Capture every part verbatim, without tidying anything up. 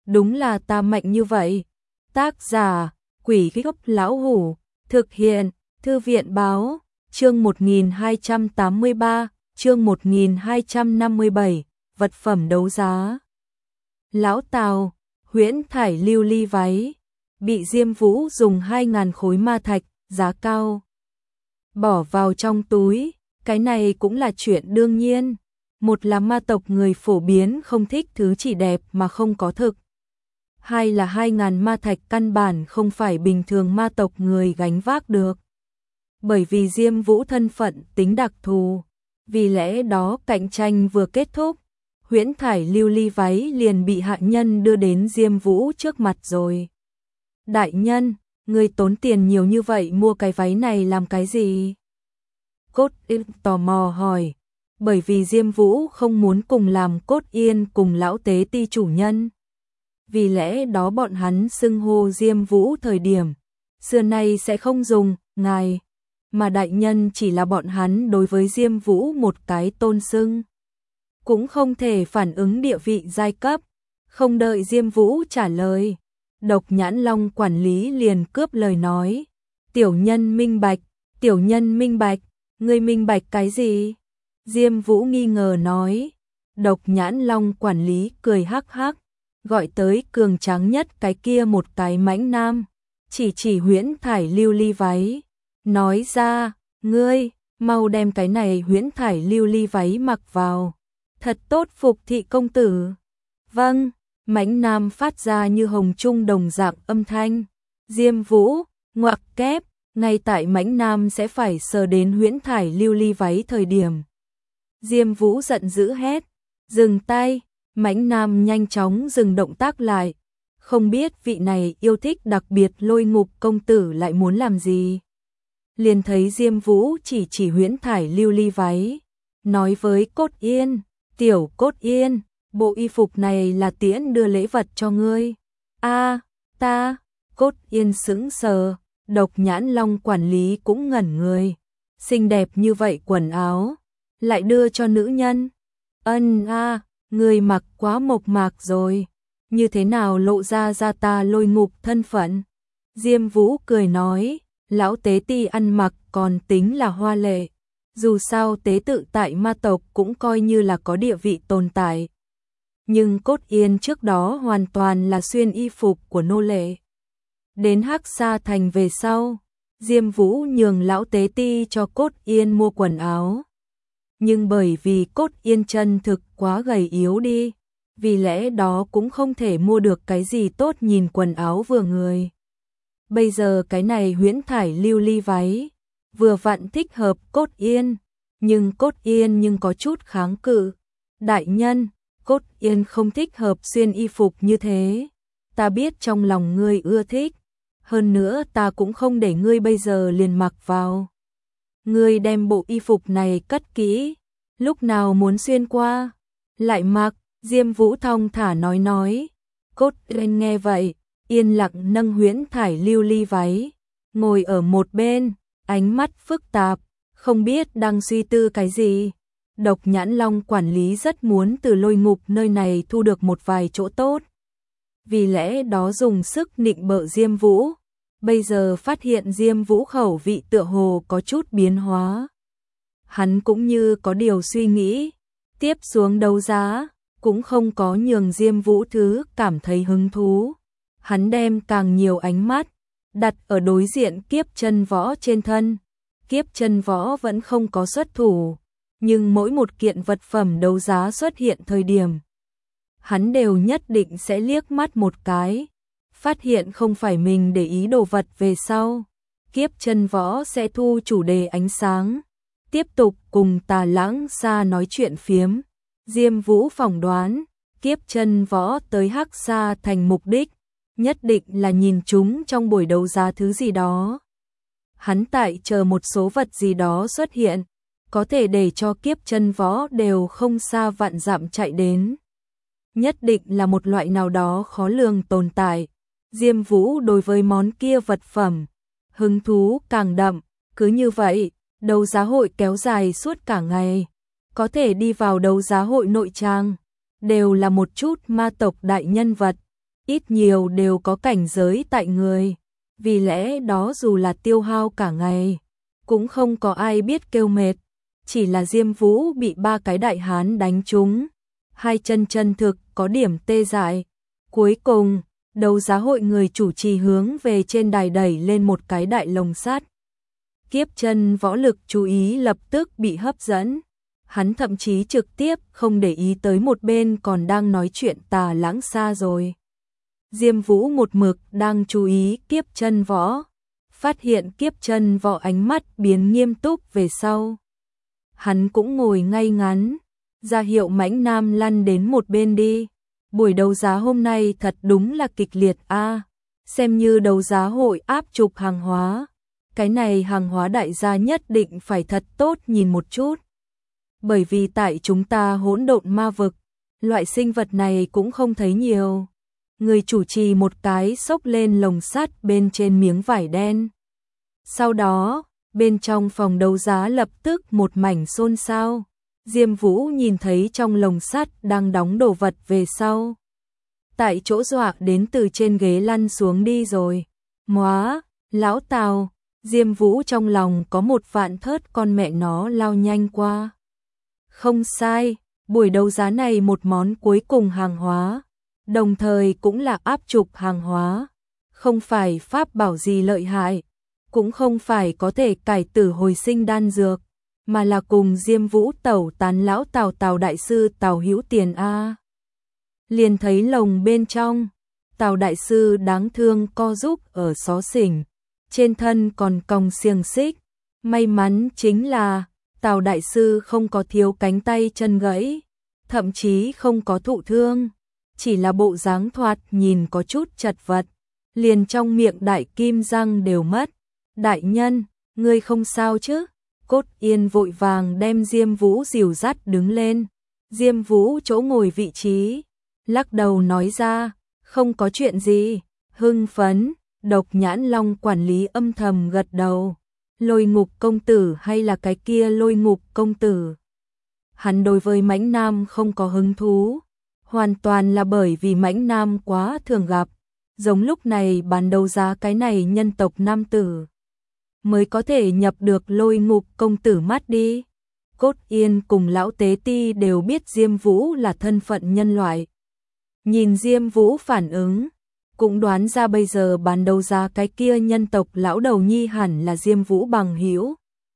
đúng là ta mạnh như vậy. Tác giả, Quỷ Gốc Lão Hủ, thực hiện, Thư viện Báo, chương một nghìn hai trăm tám mươi ba, chương một nghìn hai trăm năm mươi bảy, vật phẩm đấu giá. Lão Tào, huyễn thải lưu ly váy, bị Diêm Vũ dùng hai ngàn khối ma thạch, giá cao, bỏ vào trong túi, cái này cũng là chuyện đương nhiên. Một là ma tộc người phổ biến không thích thứ chỉ đẹp mà không có thực. Hai là hai ngàn ma thạch căn bản không phải bình thường ma tộc người gánh vác được. Bởi vì Diêm Vũ thân phận tính đặc thù, vì lẽ đó cạnh tranh vừa kết thúc, huyễn thải lưu ly váy liền bị hạ nhân đưa đến Diêm Vũ trước mặt rồi. Đại nhân, người tốn tiền nhiều như vậy mua cái váy này làm cái gì? Cốt Yên tò mò hỏi, bởi vì Diêm Vũ không muốn cùng làm Cốt Yên cùng lão tế ti chủ nhân. Vì lẽ đó bọn hắn xưng hô Diêm Vũ thời điểm xưa nay sẽ không dùng ngài, mà đại nhân chỉ là bọn hắn đối với Diêm Vũ một cái tôn xưng. Cũng không thể phản ứng địa vị giai cấp. Không đợi Diêm Vũ trả lời, Độc Nhãn Long quản lý liền cướp lời nói. Tiểu nhân minh bạch, tiểu nhân minh bạch, ngươi minh bạch cái gì? Diêm Vũ nghi ngờ nói. Độc Nhãn Long quản lý cười hắc hắc, gọi tới cường tráng nhất cái kia một cái mãnh nam, chỉ chỉ huyễn thải lưu ly váy, nói ra, ngươi, mau đem cái này huyễn thải lưu ly váy mặc vào, thật tốt phục thị công tử. Vâng, mãnh nam phát ra như hồng trung đồng dạng âm thanh. Diêm Vũ, ngoặc kép, ngay tại mãnh nam sẽ phải sờ đến huyễn thải lưu ly váy thời điểm. Diêm Vũ giận dữ hét, dừng tay. Mãnh nam nhanh chóng dừng động tác lại, không biết vị này yêu thích đặc biệt Lôi Ngục công tử lại muốn làm gì. Liền thấy Diêm Vũ chỉ chỉ huyễn thải lưu ly váy, nói với Cốt Yên, tiểu Cốt Yên, bộ y phục này là tiễn đưa lễ vật cho ngươi. A, ta, Cốt Yên sững sờ, Độc Nhãn Long quản lý cũng ngẩn người, xinh đẹp như vậy quần áo, lại đưa cho nữ nhân. Ân a, người mặc quá mộc mạc rồi, như thế nào lộ ra ra ta Lôi Ngục thân phận? Diêm Vũ cười nói, lão tế ti ăn mặc còn tính là hoa lệ, dù sao tế tự tại ma tộc cũng coi như là có địa vị tồn tại. Nhưng Cốt Yên trước đó hoàn toàn là xuyên y phục của nô lệ. Đến Hắc Sa Thành về sau, Diêm Vũ nhường lão tế ti cho Cốt Yên mua quần áo. Nhưng bởi vì Cốt Yên chân thực quá gầy yếu đi, vì lẽ đó cũng không thể mua được cái gì tốt nhìn quần áo vừa người. Bây giờ cái này huyễn thải lưu ly váy, vừa vặn thích hợp Cốt Yên, nhưng Cốt Yên nhưng có chút kháng cự. Đại nhân, Cốt Yên không thích hợp xuyên y phục như thế, ta biết trong lòng ngươi ưa thích, hơn nữa ta cũng không để ngươi bây giờ liền mặc vào. Ngươi đem bộ y phục này cất kỹ, lúc nào muốn xuyên qua, lại mặc. Diêm Vũ thong thả nói nói. Cốt Yên nghe vậy, yên lặng nâng huyễn thải lưu ly váy, ngồi ở một bên, ánh mắt phức tạp, không biết đang suy tư cái gì. Độc Nhãn Long quản lý rất muốn từ Lôi Ngục nơi này thu được một vài chỗ tốt, vì lẽ đó dùng sức nịnh bợ Diêm Vũ. Bây giờ phát hiện Diêm Vũ khẩu vị tựa hồ có chút biến hóa, hắn cũng như có điều suy nghĩ, tiếp xuống đấu giá cũng không có nhường Diêm Vũ thứ cảm thấy hứng thú. Hắn đem càng nhiều ánh mắt đặt ở đối diện Kiếp Chân Võ trên thân. Kiếp Chân Võ vẫn không có xuất thủ, nhưng mỗi một kiện vật phẩm đấu giá xuất hiện thời điểm, hắn đều nhất định sẽ liếc mắt một cái, phát hiện không phải mình để ý đồ vật về sau, Kiếp Chân Võ sẽ thu chủ đề ánh sáng, tiếp tục cùng Tà Lãng Sa nói chuyện phiếm. Diêm Vũ phỏng đoán, Kiếp Chân Võ tới Hắc Sa Thành mục đích, nhất định là nhìn chúng trong buổi đấu giá thứ gì đó. Hắn tại chờ một số vật gì đó xuất hiện, có thể để cho Kiếp Chân Võ đều không xa vạn dặm chạy đến. Nhất định là một loại nào đó khó lường tồn tại. Diêm Vũ đối với món kia vật phẩm, hứng thú càng đậm, cứ như vậy, đấu giá hội kéo dài suốt cả ngày. Có thể đi vào đấu giá hội nội trang, đều là một chút ma tộc đại nhân vật, ít nhiều đều có cảnh giới tại người, vì lẽ đó dù là tiêu hao cả ngày, cũng không có ai biết kêu mệt, chỉ là Diêm Vũ bị ba cái đại hán đánh trúng, hai chân chân thực có điểm tê dại. Cuối cùng, đấu giá hội người chủ trì hướng về trên đài đẩy lên một cái đại lồng sắt. Kiếp Chân Võ lực chú ý lập tức bị hấp dẫn. Hắn thậm chí trực tiếp không để ý tới một bên còn đang nói chuyện Tà Lãng xa rồi. Diêm Vũ một mực đang chú ý Kiếp Chân Võ, phát hiện Kiếp Chân Võ ánh mắt biến nghiêm túc về sau. Hắn cũng ngồi ngay ngắn, ra hiệu Mãnh Nam lăn đến một bên đi. Buổi đấu giá hôm nay thật đúng là kịch liệt a, à, xem như đấu giá hội áp trục hàng hóa. Cái này hàng hóa đại gia nhất định phải thật tốt nhìn một chút. Bởi vì tại chúng ta hỗn độn ma vực, loại sinh vật này cũng không thấy nhiều. Người chủ trì một cái xốc lên lồng sắt bên trên miếng vải đen. Sau đó, bên trong phòng đấu giá lập tức một mảnh xôn xao. Diêm Vũ nhìn thấy trong lồng sắt đang đóng đồ vật về sau. Tại chỗ dọa đến từ trên ghế lăn xuống đi rồi. Móa, lão Tào, Diêm Vũ trong lòng có một vạn thớt con mẹ nó lao nhanh qua. Không sai, buổi đấu giá này một món cuối cùng hàng hóa, đồng thời cũng là áp trục hàng hóa. Không phải pháp bảo gì lợi hại, cũng không phải có thể cải tử hồi sinh đan dược, mà là cùng Diêm Vũ tẩu tán lão Tào Tào đại sư Tào Hữu Tiền a. Liền thấy lồng bên trong, Tào đại sư đáng thương co giúp ở xó xỉnh, trên thân còn còng xiềng xích. May mắn chính là Tào đại sư không có thiếu cánh tay chân gãy, thậm chí không có thụ thương, chỉ là bộ dáng thoạt nhìn có chút chật vật, liền trong miệng đại kim răng đều mất. Đại nhân, ngươi không sao chứ? Cốt Yên vội vàng đem Diêm Vũ dìu dắt đứng lên. Diêm Vũ chỗ ngồi vị trí, lắc đầu nói ra, không có chuyện gì. Hưng phấn, Độc Nhãn Long quản lý âm thầm gật đầu. Lôi Ngục công tử hay là cái kia Lôi Ngục công tử? Hắn đối với Mãnh Nam không có hứng thú, hoàn toàn là bởi vì Mãnh Nam quá thường gặp, giống lúc này bán đấu giá cái này nhân tộc nam tử mới có thể nhập được Lôi Ngục công tử mắt đi. Cốt Yên cùng lão Tế Ti đều biết Diêm Vũ là thân phận nhân loại. Nhìn Diêm Vũ phản ứng, cũng đoán ra bây giờ bán đấu giá cái kia nhân tộc lão đầu nhi hẳn là Diêm Vũ bằng hữu.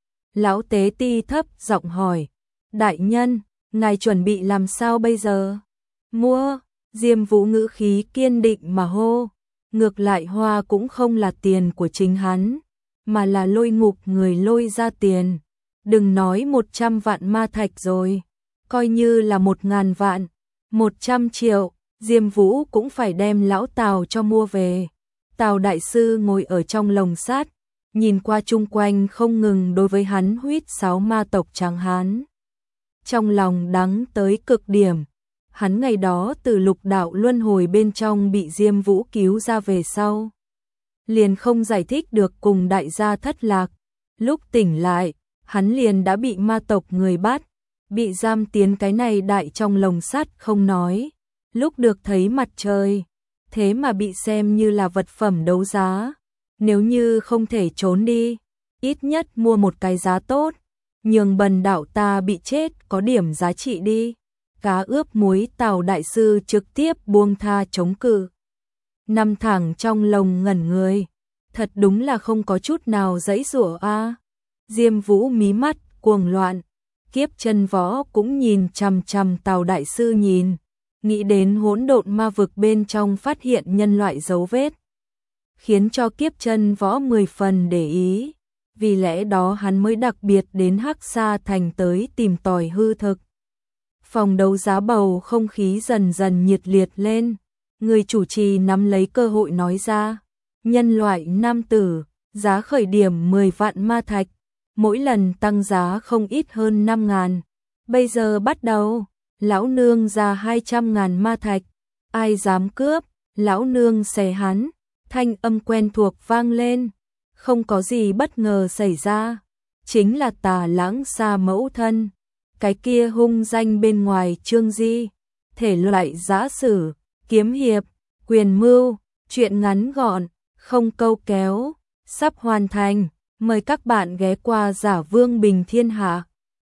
Lão Tế Ti thấp giọng hỏi, đại nhân, ngài chuẩn bị làm sao bây giờ? Mua, Diêm Vũ ngữ khí kiên định mà hô, ngược lại hoa cũng không là tiền của chính hắn, mà là Lôi Ngục người lôi ra tiền. Đừng nói một trăm vạn ma thạch rồi, coi như là một ngàn vạn, một trăm triệu, Diêm Vũ cũng phải đem lão Tào cho mua về. Tào đại sư ngồi ở trong lồng sắt, nhìn qua chung quanh không ngừng đối với hắn huýt sáo ma tộc trắng hán. Trong lòng đắng tới cực điểm, hắn ngày đó từ lục đạo luân hồi bên trong bị Diêm Vũ cứu ra về sau, liền không giải thích được cùng đại gia thất lạc. Lúc tỉnh lại, hắn liền đã bị ma tộc người bắt, bị giam tiến cái này đại trong lồng sắt không nói. Lúc được thấy mặt trời, thế mà bị xem như là vật phẩm đấu giá. Nếu như không thể trốn đi, ít nhất mua một cái giá tốt, nhường bần đạo ta bị chết có điểm giá trị đi. Cá ướp muối Tào đại sư trực tiếp buông tha chống cự. Nằm thẳng trong lồng ngẩn người, thật đúng là không có chút nào giãy giụa a. Diêm Vũ mí mắt cuồng loạn, Kiếp Chân Võ cũng nhìn chằm chằm Tào đại sư nhìn, nghĩ đến hỗn độn ma vực bên trong phát hiện nhân loại dấu vết, khiến cho Kiếp Chân Võ mười phần để ý, vì lẽ đó hắn mới đặc biệt đến Hắc Sa thành tới tìm tòi hư thực. Phòng đấu giá bầu không khí dần dần nhiệt liệt lên, người chủ trì nắm lấy cơ hội nói ra, nhân loại nam tử, giá khởi điểm mười vạn ma thạch, mỗi lần tăng giá không ít hơn năm ngàn. Bây giờ bắt đầu, lão nương ra hai trăm ngàn ma thạch, ai dám cướp, lão nương xé hắn. Thanh âm quen thuộc vang lên, không có gì bất ngờ xảy ra, chính là Tà Lãng Xa mẫu thân, cái kia hung danh bên ngoài Trương Di, thể loại giã sử, kiếm hiệp, Quyền Mưu, chuyện ngắn gọn, không câu kéo, sắp hoàn thành. Mời các bạn ghé qua Giả Vương Bình Thiên Hạ.